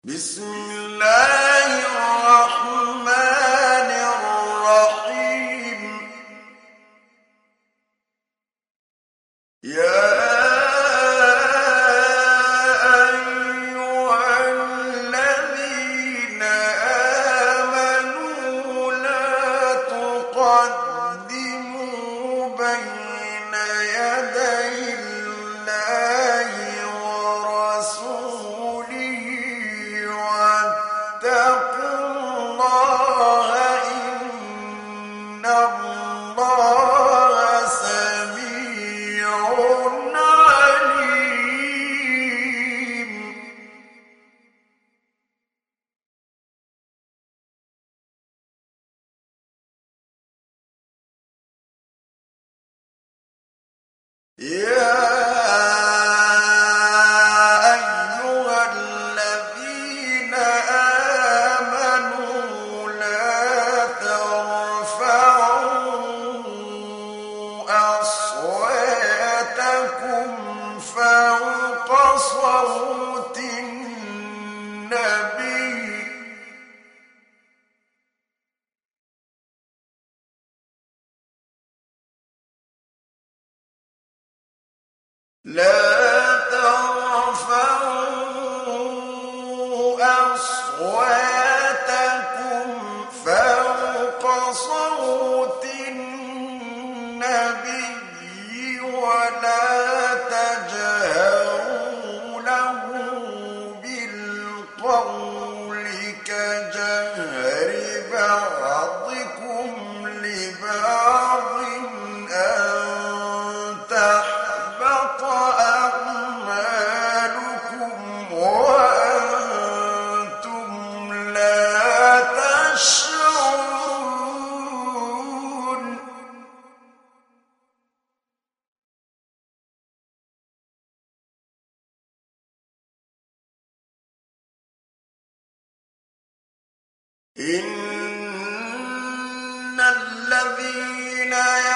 بسم الله الرحمن الرحيم. يا أيها الذين آمنوا لا تقدموا بين يدي الله ورسوله واتقوا الله إن الله سميع عليم. يا أيها الذين آمنوا لا ترفعوا أصواتكم فوق صوت النبي لا ترفعوا أصواتكم فوق صوت النبي ولا تجهروا له بالقول كجهر بعضكم لبعض أن تحبط أعمالكم وأنتم لا تشعرون. إن الذين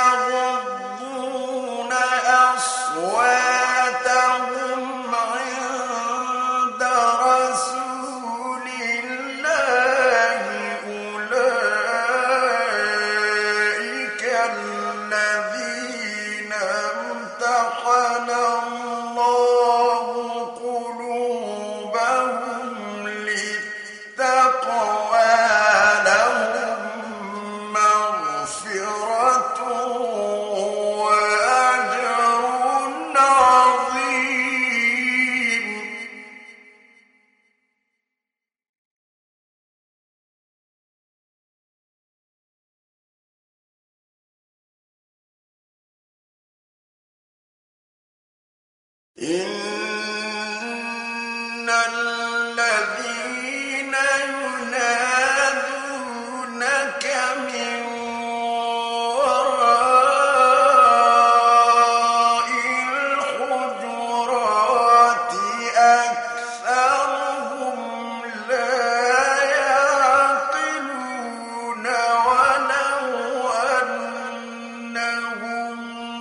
يغضون أصواتهم عند رسول الله أولئك الذين امتحن الله قلوبهم للتقوى لهم مغفرة وأجر عظيم. إن الذين ينادونك من وراء الحجرات أكثرهم لا يعقلون ولو أنهم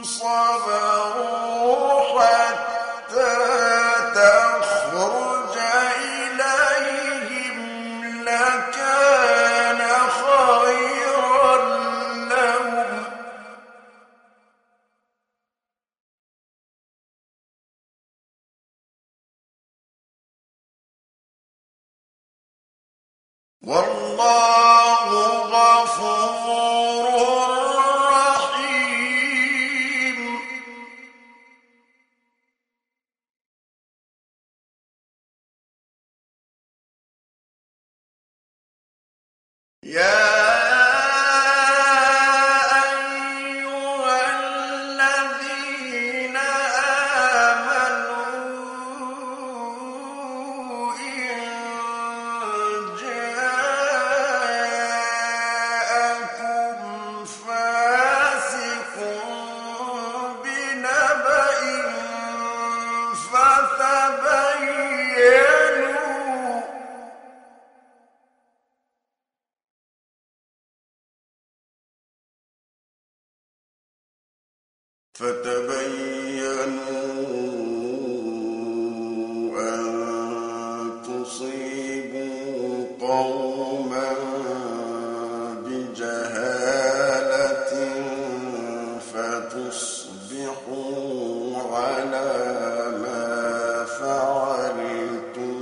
صبروا حتى تخرج إليهم لكان خيرا لهم. والله غفور رحيم. يا أيها الذين آمنوا إن جاءكم فاسق بنبأ فتبينوا أن تصيبوا قوما بجهالة فتصبحوا على ما فعلتم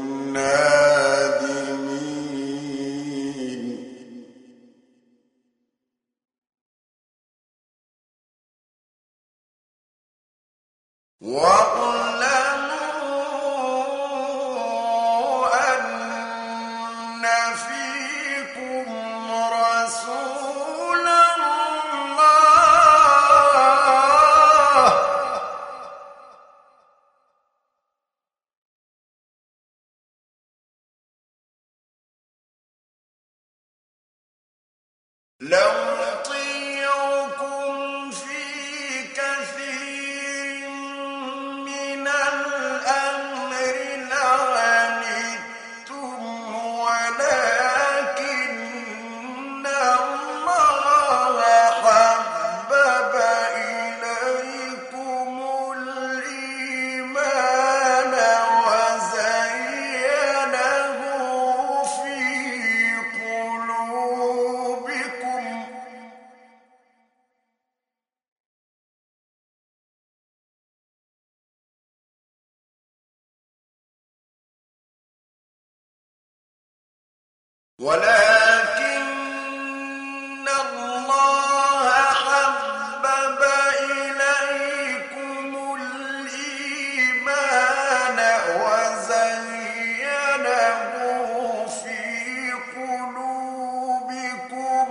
نادمين واعلموا أن فيكم رسول الله لو يطيعكم في كثير من الأمر لعنتم ولكن الله حبب إليكم الإيمان وزينه في قلوبكم ولكن الله حبب إليكم الإيمان وزينه في قلوبكم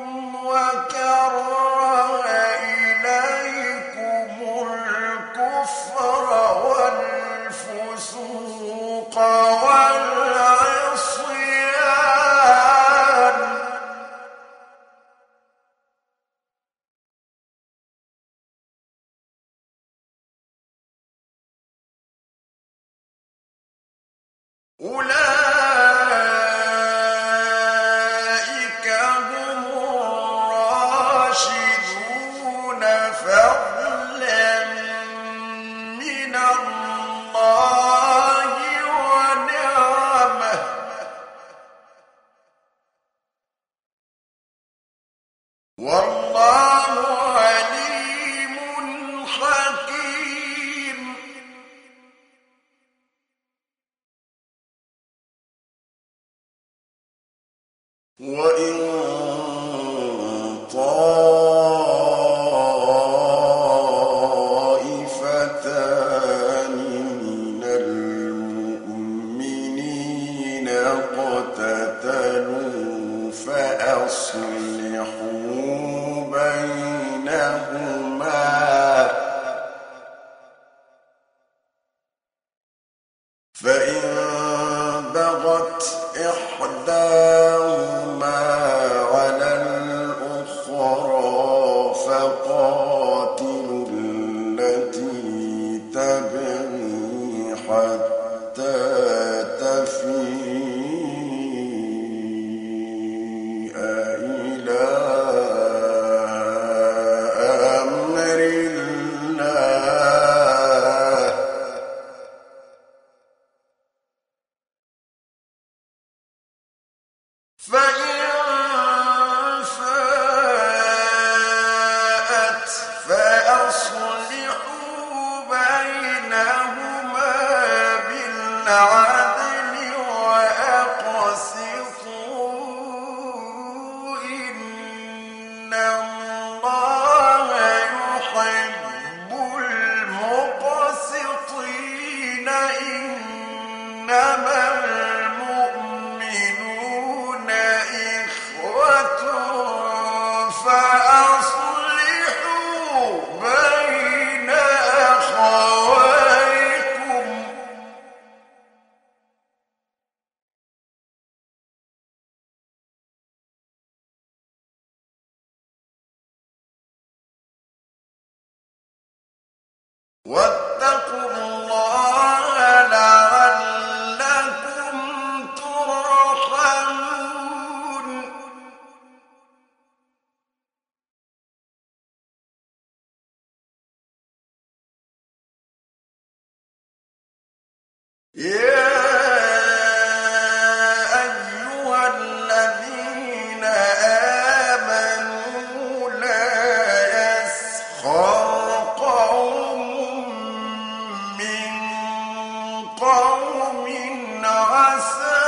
وكره إليكم الكفر والفسوق والعصيان أولئك هم الراشدون فضلا من الله ونعمه والله عليم حكيم وإن طائفتان من المؤمنين اقتتلوا فأصلحوا بينهما فإن بغت إحداهما على الأخرى فقاتلوا التي تبغي حتى تفيء إلى أمر الله فإن فاءت فأصلحوا بينهما بالعدل وأقسطوا إن الله يحب المقسطين إنما المؤمنون إخوة فأصلحوا بين أخويكم واتقوا الله لعلكم ترحمون يا أيها قوم عسى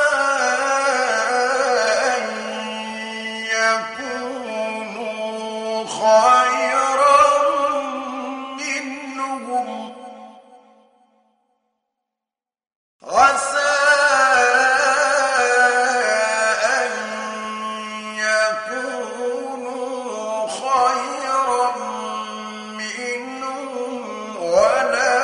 أن يكونوا خيرا منهم عسى أن يكونوا خيرا منهم ولا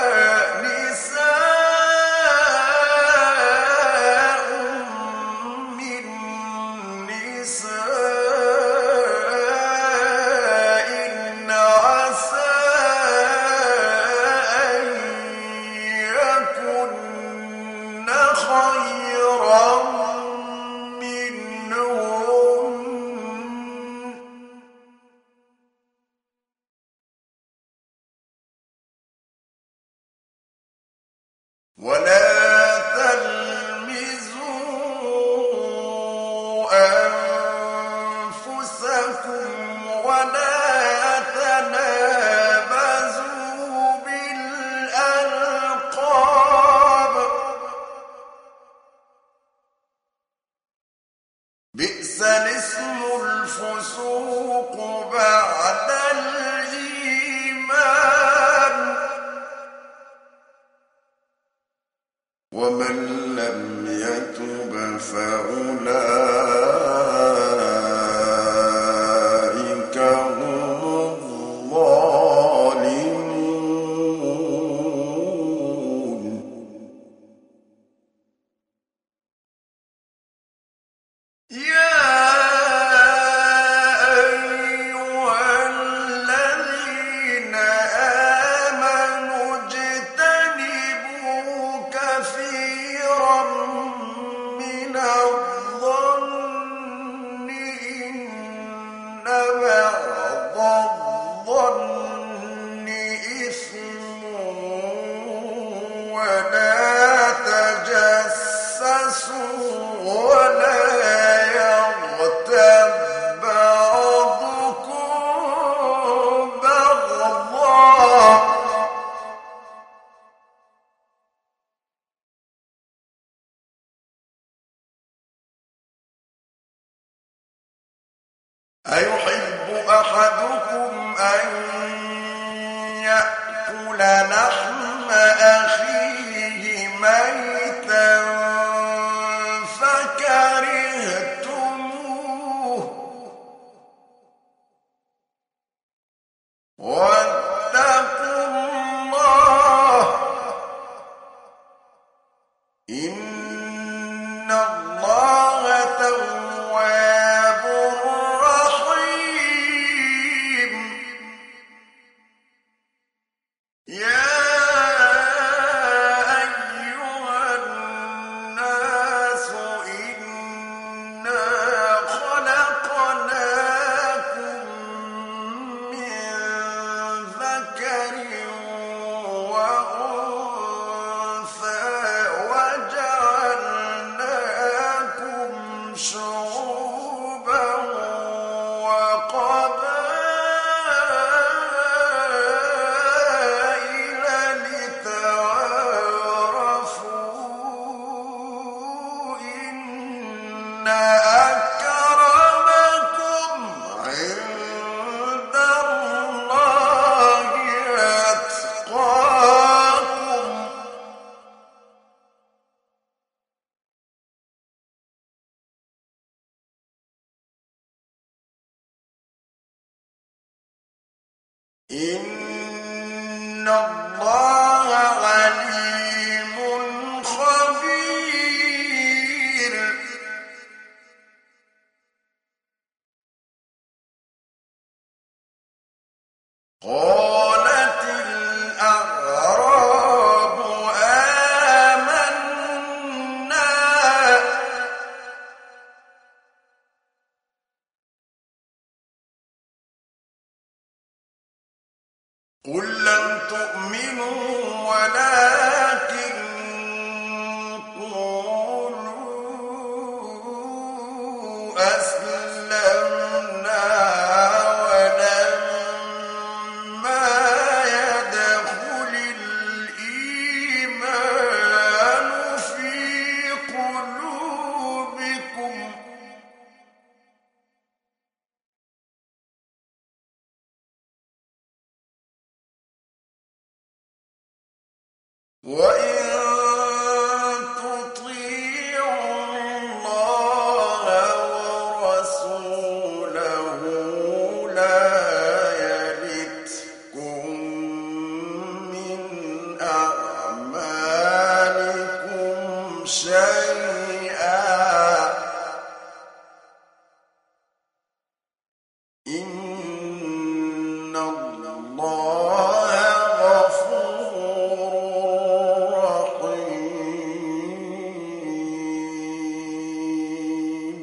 نساء من نساء عسى أن يكن خيرا منهم ولا تلمزوا أنفسكم ولا تنابزوا بالألقاب بئس الاسم الفسوق بعد الإيمان ومن لم يتب فأولئك هم الظالمون يا أيها الذين آمنوا اجتنبوا كثيرا من الظن إن بعض الظن إثم ولا تجسسوا ولا يغتب بعضكم بعضا أيحب أحدكم أن يأكل لحم أخيه ميتا فكرهتموه واتقوا الله إن الله تواب رحيم يا أيها الناس إنا خلقناكم من ذكر وأنثى وجعلناكم شعوبا وقبائل لتعارفوا إن أكرمكم عند الله أتقاكم إن الله عليم خبير قالت الأعراب آمنا قل لم تؤمنوا ولكن قولوا أسلمنا ولما يدخل الإيمان وإن تطيعوا الله ورسوله لا يلتكم من أعمالكم شيئا إن الله غفور رحيم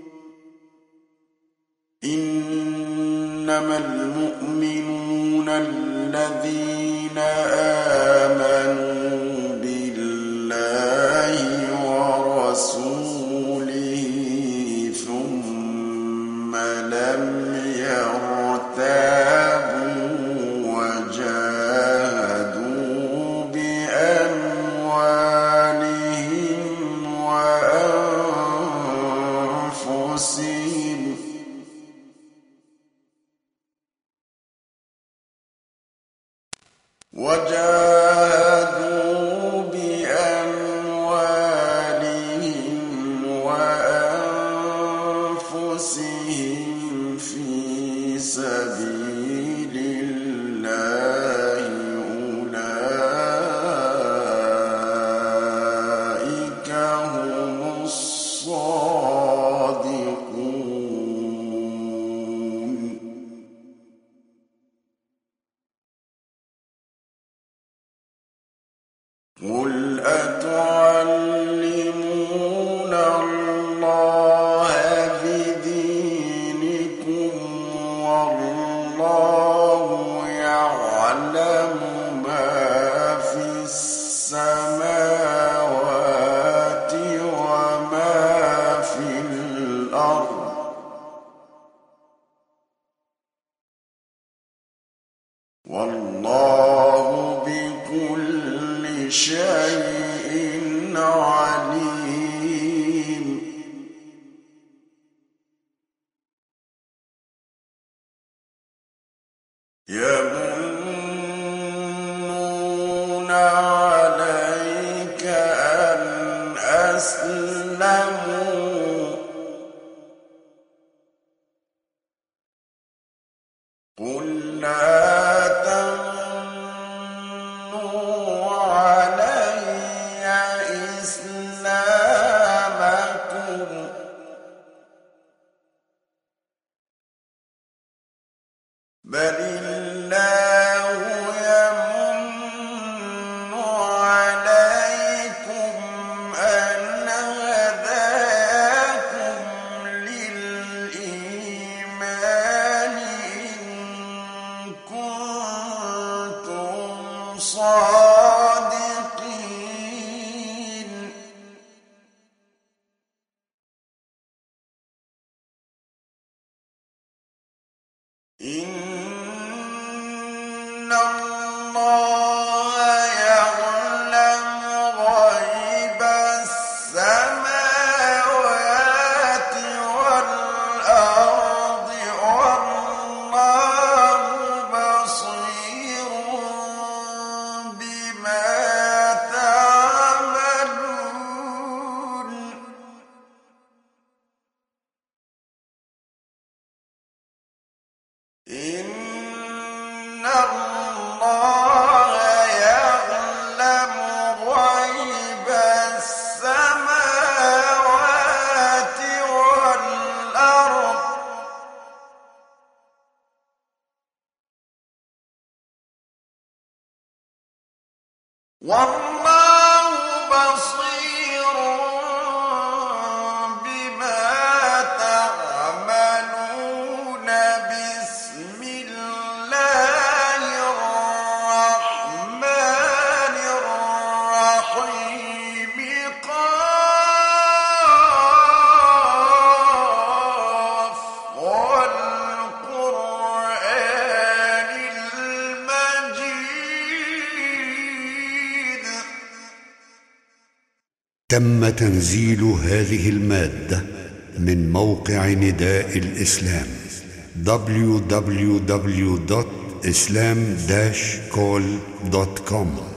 إنما المؤمنون الذين آمنوا بالله ورسوله ثم لم يرتابوا وجاهدوا بأموالهم وأنفسهم في سبيل الله أولئك هم الصادقون قل أتعلمون الله بدينكم والله يعلم ما في السماوات وما في الأرض والله بكل شيء عليم يمنون عليك أن أسلموا قل لا تمنوا علي إسلامكم بل الله يمن عليكم أن هداكم للإيمان إن كنتم صادقين إن الله يعلم غيب السماوات والأرض والله بصير بما تعملون إن الله يعلم غيب السماوات والأرض والله بصير بما تعملون بسم الله الرحمن الرحيم قاف والقرآن المجيد تم تنزيل هذه المادة من موقع نداء الإسلام www.islam-call.com